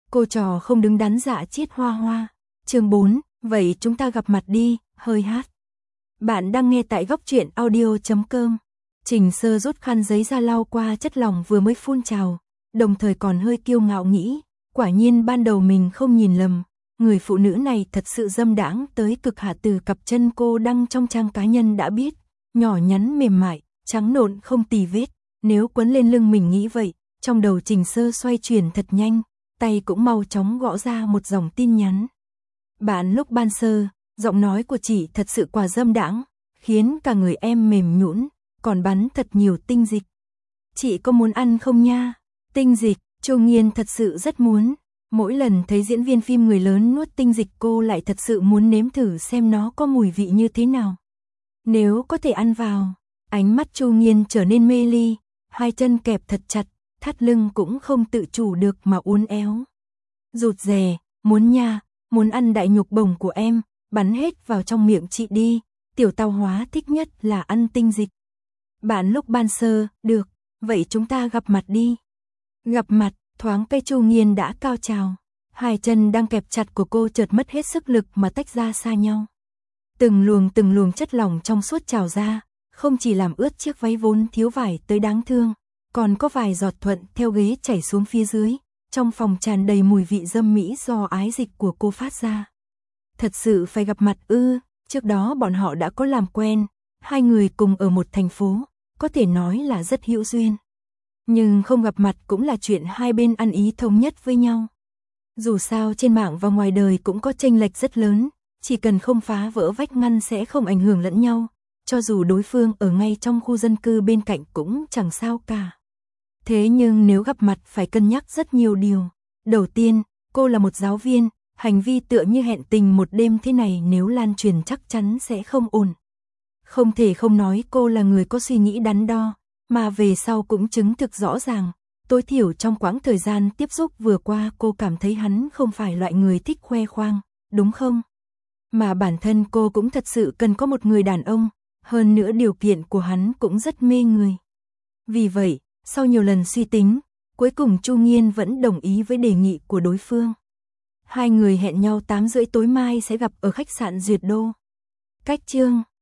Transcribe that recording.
Cô trò không đứng đắn dạ chiết hoa hoa. Chương 4, vậy chúng ta gặp mặt đi, hơi hát. Bạn đang nghe tại góc truyện audio.com. Trình Sơ rút khăn giấy ra lau qua chất lỏng vừa mới phun trào, đồng thời còn hơi kiêu ngạo nghĩ, quả nhiên ban đầu mình không nhìn lầm, người phụ nữ này thật sự dâm đãng tới cực hạ. Từ cặp chân cô đăng trong trang cá nhân đã biết, nhỏ nhắn mềm mại, trắng nộn không tì vết, nếu quấn lên lưng mình nghĩ vậy, trong đầu Trình Sơ xoay chuyển thật nhanh, tay cũng mau chóng gõ ra một dòng tin nhắn. Bạn lúc ban sơ, giọng nói của chị thật sự quả dâm đãng, khiến cả người em mềm nhũn, còn bắn thật nhiều tinh dịch. Chị có muốn ăn không nha? Tinh dịch, Chu Nghiên thật sự rất muốn. Mỗi lần thấy diễn viên phim người lớn nuốt tinh dịch cô lại thật sự muốn nếm thử xem nó có mùi vị như thế nào. Nếu có thể ăn vào, ánh mắt Chu Nghiên trở nên mê ly, hai chân kẹp thật chặt, thắt lưng cũng không tự chủ được mà uốn éo. Rụt rè, muốn nha, muốn ăn đại nhục bổng của em, bắn hết vào trong miệng chị đi, tiểu tao hóa thích nhất là ăn tinh dịch. Bạn lúc ban sơ, được, vậy chúng ta gặp mặt đi. Gặp mặt, thoáng cây Chu Nghiên đã cao trào, hai chân đang kẹp chặt của cô chợt mất hết sức lực mà tách ra xa nhau. Từng luồng chất lỏng trong suốt trào ra, không chỉ làm ướt chiếc váy vốn thiếu vải tới đáng thương, còn có vài giọt thuận theo ghế chảy xuống phía dưới, trong phòng tràn đầy mùi vị dâm mỹ do ái dịch của cô phát ra. Thật sự phải gặp mặt ư? Trước đó bọn họ đã có làm quen, hai người cùng ở một thành phố, có thể nói là rất hữu duyên. Nhưng không gặp mặt cũng là chuyện hai bên ăn ý thống nhất với nhau. Dù sao trên mạng và ngoài đời cũng có chênh lệch rất lớn, chỉ cần không phá vỡ vách ngăn sẽ không ảnh hưởng lẫn nhau, cho dù đối phương ở ngay trong khu dân cư bên cạnh cũng chẳng sao cả. Thế nhưng nếu gặp mặt phải cân nhắc rất nhiều điều. Đầu tiên, cô là một giáo viên, hành vi tựa như hẹn tình một đêm thế này nếu lan truyền chắc chắn sẽ không ổn. Không thể không nói cô là người có suy nghĩ đắn đo, mà về sau cũng chứng thực rõ ràng, tối thiểu trong quãng thời gian tiếp xúc vừa qua cô cảm thấy hắn không phải loại người thích khoe khoang, đúng không? Mà bản thân cô cũng thật sự cần có một người đàn ông, hơn nữa điều kiện của hắn cũng rất mê người. Vì vậy, sau nhiều lần suy tính, cuối cùng Chu Nghiên vẫn đồng ý với đề nghị của đối phương. Hai người hẹn nhau 8:30 tối mai sẽ gặp ở khách sạn Duyệt Đô. Cách chương